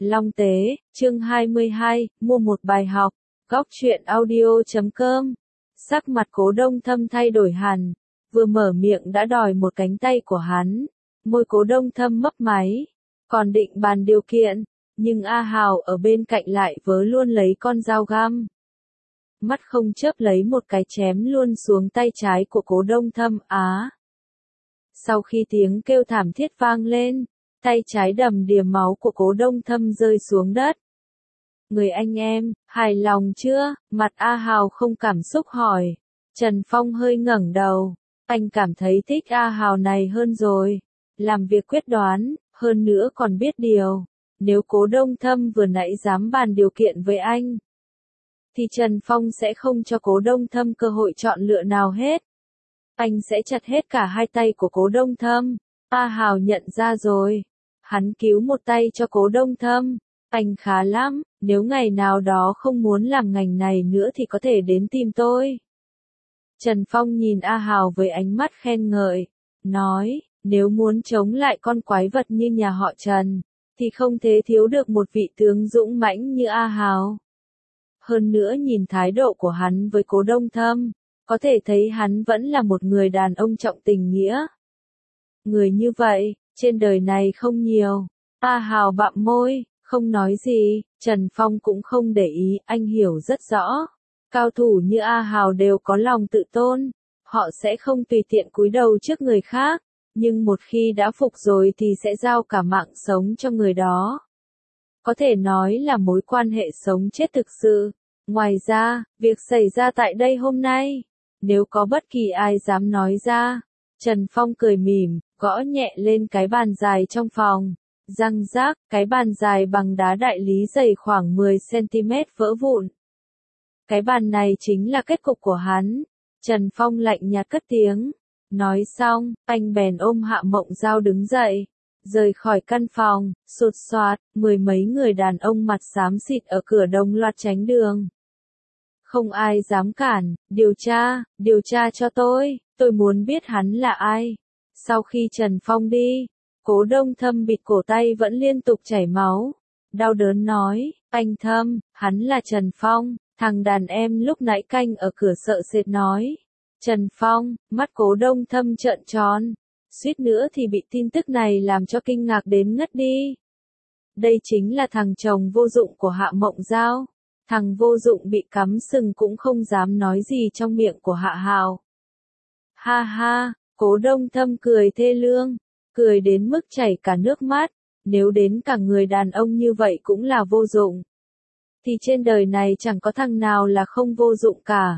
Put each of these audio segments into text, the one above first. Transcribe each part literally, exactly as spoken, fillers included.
Long Tế, chương hai mươi hai, mua một bài học, góc truyện audio chấm com. Sắc mặt Cố Đông Thâm thay đổi hẳn, vừa mở miệng đã đòi một cánh tay của hắn, môi Cố Đông Thâm mấp máy, còn định bàn điều kiện, nhưng A Hào ở bên cạnh lại vớ luôn lấy con dao găm. Mắt không chớp lấy một cái chém luôn xuống tay trái của Cố Đông Thâm á. Sau khi tiếng kêu thảm thiết vang lên, tay trái đầm đìa máu của Cố Đông Thâm rơi xuống đất. Người anh em, hài lòng chưa? Mặt A Hào không cảm xúc hỏi. Trần Phong hơi ngẩng đầu. Anh cảm thấy thích A Hào này hơn rồi. Làm việc quyết đoán, hơn nữa còn biết điều. Nếu Cố Đông Thâm vừa nãy dám bàn điều kiện với anh, thì Trần Phong sẽ không cho Cố Đông Thâm cơ hội chọn lựa nào hết. Anh sẽ chặt hết cả hai tay của Cố Đông Thâm. A Hào nhận ra rồi. Hắn cứu một tay cho Cố Đông Thâm. Anh khá lắm, nếu ngày nào đó không muốn làm ngành này nữa thì có thể đến tìm tôi. Trần Phong nhìn A Hào với ánh mắt khen ngợi, nói, nếu muốn chống lại con quái vật như nhà họ Trần, thì không thể thiếu được một vị tướng dũng mãnh như A Hào. Hơn nữa nhìn thái độ của hắn với Cố Đông Thâm, có thể thấy hắn vẫn là một người đàn ông trọng tình nghĩa. Người như vậy, trên đời này không nhiều. A Hào bặm môi, không nói gì, Trần Phong cũng không để ý, anh hiểu rất rõ. Cao thủ như A Hào đều có lòng tự tôn, họ sẽ không tùy tiện cúi đầu trước người khác, nhưng một khi đã phục rồi thì sẽ giao cả mạng sống cho người đó. Có thể nói là mối quan hệ sống chết thực sự. Ngoài ra, việc xảy ra tại đây hôm nay, nếu có bất kỳ ai dám nói ra, Trần Phong cười mỉm, gõ nhẹ lên cái bàn dài trong phòng. Răng rác, cái bàn dài bằng đá đại lý dày khoảng mười xăng-ti-mét vỡ vụn. Cái bàn này chính là kết cục của hắn. Trần Phong lạnh nhạt cất tiếng. Nói xong, anh bèn ôm Hạ Mộng Giao đứng dậy. Rời khỏi căn phòng, sột soạt, mười mấy người đàn ông mặt xám xịt ở cửa đồng loạt tránh đường. Không ai dám cản, điều tra, điều tra cho tôi, tôi muốn biết hắn là ai. Sau khi Trần Phong đi, Cố Đông Thâm bịt cổ tay vẫn liên tục chảy máu. Đau đớn nói, anh Thâm, hắn là Trần Phong, thằng đàn em lúc nãy canh ở cửa sợ sệt nói. Trần Phong, mắt Cố Đông Thâm trợn tròn, suýt nữa thì bị tin tức này làm cho kinh ngạc đến ngất đi. Đây chính là thằng chồng vô dụng của Hạ Mộng Giao. Thằng vô dụng bị cắm sừng cũng không dám nói gì trong miệng của Hạ Hào. Ha ha, Cố Đông Thâm cười thê lương. Cười đến mức chảy cả nước mắt, nếu đến cả người đàn ông như vậy cũng là vô dụng, thì trên đời này chẳng có thằng nào là không vô dụng cả.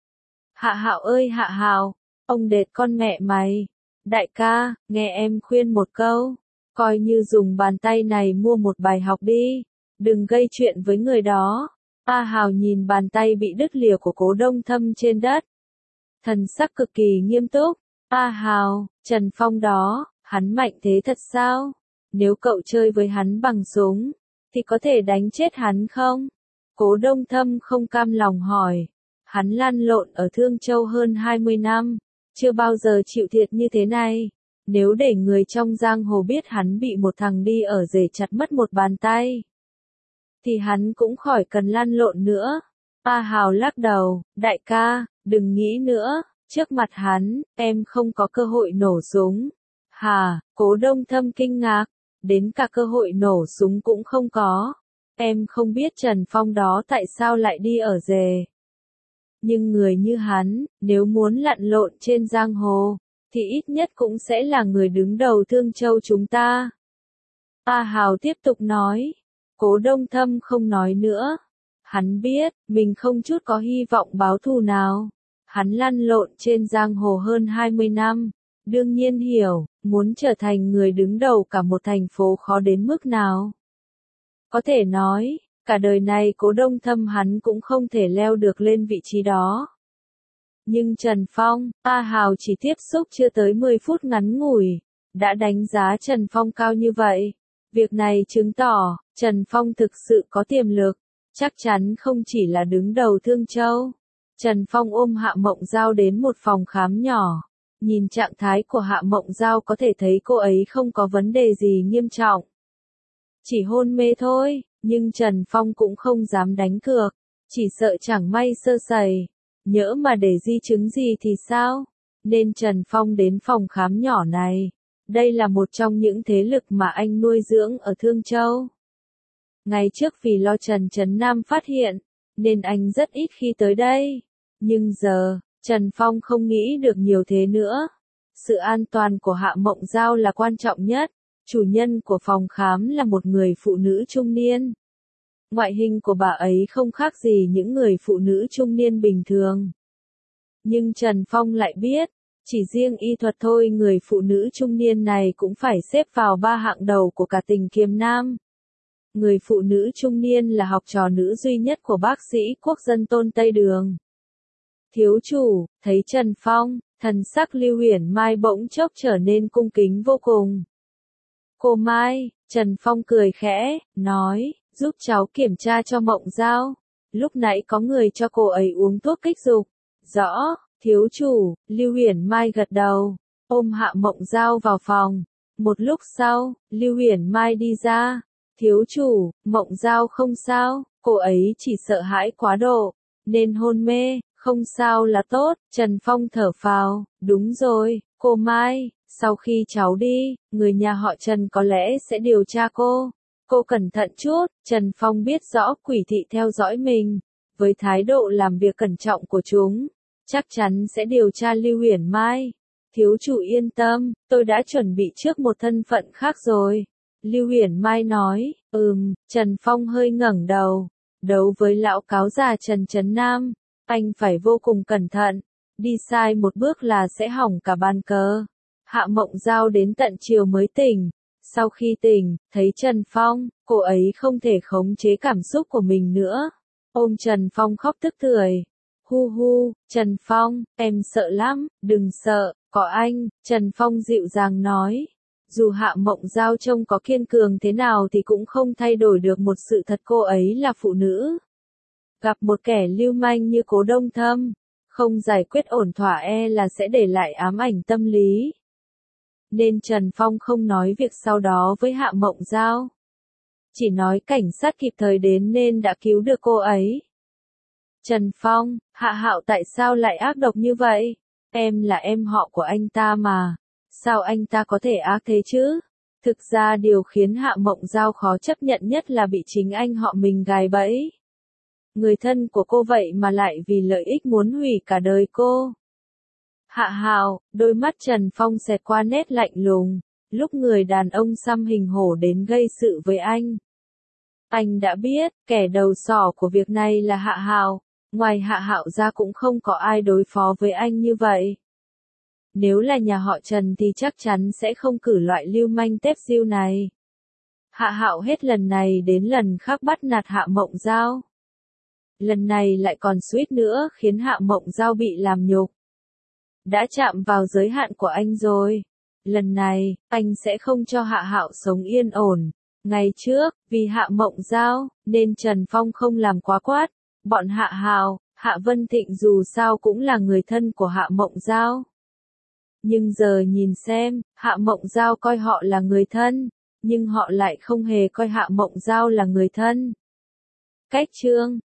Hạ Hạo ơi Hạ Hào, ông đệt con mẹ mày, đại ca, nghe em khuyên một câu, coi như dùng bàn tay này mua một bài học đi, đừng gây chuyện với người đó. A Hào nhìn bàn tay bị đứt lìa của Cố Đông Thâm trên đất, thần sắc cực kỳ nghiêm túc. A Hào, Trần Phong đó, hắn mạnh thế thật sao? Nếu cậu chơi với hắn bằng súng, thì có thể đánh chết hắn không? Cố Đông Thâm không cam lòng hỏi. Hắn lăn lộn ở Thương Châu hơn hai mươi năm, chưa bao giờ chịu thiệt như thế này. Nếu để người trong giang hồ biết hắn bị một thằng đi ở rể chặt mất một bàn tay, thì hắn cũng khỏi cần lăn lộn nữa. A Hào lắc đầu, đại ca, đừng nghĩ nữa, trước mặt hắn, em không có cơ hội nổ súng. Hà, Cố Đông Thâm kinh ngạc, đến cả cơ hội nổ súng cũng không có. Em không biết Trần Phong đó tại sao lại đi ở rể. Nhưng người như hắn, nếu muốn lặn lộn trên giang hồ, thì ít nhất cũng sẽ là người đứng đầu Thương Châu chúng ta. A Hào tiếp tục nói. Cố Đông Thâm không nói nữa. Hắn biết, mình không chút có hy vọng báo thù nào. Hắn lăn lộn trên giang hồ hơn hai mươi năm. Đương nhiên hiểu, muốn trở thành người đứng đầu cả một thành phố khó đến mức nào. Có thể nói, cả đời này Cố Đông Thâm hắn cũng không thể leo được lên vị trí đó. Nhưng Trần Phong, A Hào chỉ tiếp xúc chưa tới mười phút ngắn ngủi, đã đánh giá Trần Phong cao như vậy. Việc này chứng tỏ, Trần Phong thực sự có tiềm lực, chắc chắn không chỉ là đứng đầu Thương Châu. Trần Phong ôm Hạ Mộng Giao đến một phòng khám nhỏ. Nhìn trạng thái của Hạ Mộng Giao có thể thấy cô ấy không có vấn đề gì nghiêm trọng. Chỉ hôn mê thôi, nhưng Trần Phong cũng không dám đánh cược, chỉ sợ chẳng may sơ sẩy, nhỡ mà để di chứng gì thì sao? Nên Trần Phong đến phòng khám nhỏ này. Đây là một trong những thế lực mà anh nuôi dưỡng ở Thương Châu. Ngày trước vì lo Trần Trấn Nam phát hiện, nên anh rất ít khi tới đây. Nhưng giờ, Trần Phong không nghĩ được nhiều thế nữa. Sự an toàn của Hạ Mộng Giao là quan trọng nhất. Chủ nhân của phòng khám là một người phụ nữ trung niên. Ngoại hình của bà ấy không khác gì những người phụ nữ trung niên bình thường. Nhưng Trần Phong lại biết, chỉ riêng y thuật thôi người phụ nữ trung niên này cũng phải xếp vào ba hạng đầu của cả tỉnh Kiềm Nam. Người phụ nữ trung niên là học trò nữ duy nhất của bác sĩ quốc dân Tôn Tây Đường. Thiếu chủ, thấy Trần Phong, thần sắc Lưu Huyền Mai bỗng chốc trở nên cung kính vô cùng. Cô Mai, Trần Phong cười khẽ, nói, giúp cháu kiểm tra cho Mộng Giao. Lúc nãy có người cho cô ấy uống thuốc kích dục. Rõ, thiếu chủ, Lưu Huyền Mai gật đầu, ôm Hạ Mộng Giao vào phòng. Một lúc sau, Lưu Huyền Mai đi ra. Thiếu chủ, Mộng Giao không sao, cô ấy chỉ sợ hãi quá độ, nên hôn mê, không sao là tốt. Trần Phong thở phào, đúng rồi, cô Mai, sau khi cháu đi, người nhà họ Trần có lẽ sẽ điều tra cô. Cô cẩn thận chút. Trần Phong biết rõ quỷ thị theo dõi mình, với thái độ làm việc cẩn trọng của chúng, chắc chắn sẽ điều tra Lưu Huyền Mai. Thiếu chủ yên tâm, tôi đã chuẩn bị trước một thân phận khác rồi. Lưu Huyền Mai nói, ừm, Trần Phong hơi ngẩng đầu. Đấu với lão cáo già Trần Trấn Nam, anh phải vô cùng cẩn thận, đi sai một bước là sẽ hỏng cả bàn cờ. Hạ Mộng Giao đến tận chiều mới tỉnh. Sau khi tỉnh, thấy Trần Phong, cô ấy không thể khống chế cảm xúc của mình nữa. Ôm Trần Phong khóc tức tưởi. Hu hu, Trần Phong, em sợ lắm, đừng sợ, có anh. Trần Phong dịu dàng nói. Dù Hạ Mộng Giao trông có kiên cường thế nào thì cũng không thay đổi được một sự thật cô ấy là phụ nữ. Gặp một kẻ lưu manh như Cố Đông Thâm, không giải quyết ổn thỏa e là sẽ để lại ám ảnh tâm lý. Nên Trần Phong không nói việc sau đó với Hạ Mộng Giao. Chỉ nói cảnh sát kịp thời đến nên đã cứu được cô ấy. Trần Phong, Hạ Hạo tại sao lại ác độc như vậy? Em là em họ của anh ta mà. Sao anh ta có thể ác thế chứ? Thực ra điều khiến Hạ Mộng Giao khó chấp nhận nhất là bị chính anh họ mình gài bẫy. Người thân của cô vậy mà lại vì lợi ích muốn hủy cả đời cô. Hạ Hạo, đôi mắt Trần Phong xẹt qua nét lạnh lùng, lúc người đàn ông xăm hình hổ đến gây sự với anh. Anh đã biết, kẻ đầu sỏ của việc này là Hạ Hạo, ngoài Hạ Hạo ra cũng không có ai đối phó với anh như vậy. Nếu là nhà họ Trần thì chắc chắn sẽ không cử loại lưu manh tép diêu này. Hạ Hạo hết lần này đến lần khác bắt nạt Hạ Mộng Giao. Lần này lại còn suýt nữa khiến Hạ Mộng Giao bị làm nhục. Đã chạm vào giới hạn của anh rồi. Lần này, anh sẽ không cho Hạ Hạo sống yên ổn. Ngày trước, vì Hạ Mộng Giao, nên Trần Phong không làm quá quát. Bọn Hạ Hạo, Hạ Vân Thịnh dù sao cũng là người thân của Hạ Mộng Giao. Nhưng giờ nhìn xem, Hạ Mộng Giao coi họ là người thân, nhưng họ lại không hề coi Hạ Mộng Giao là người thân. Cách chương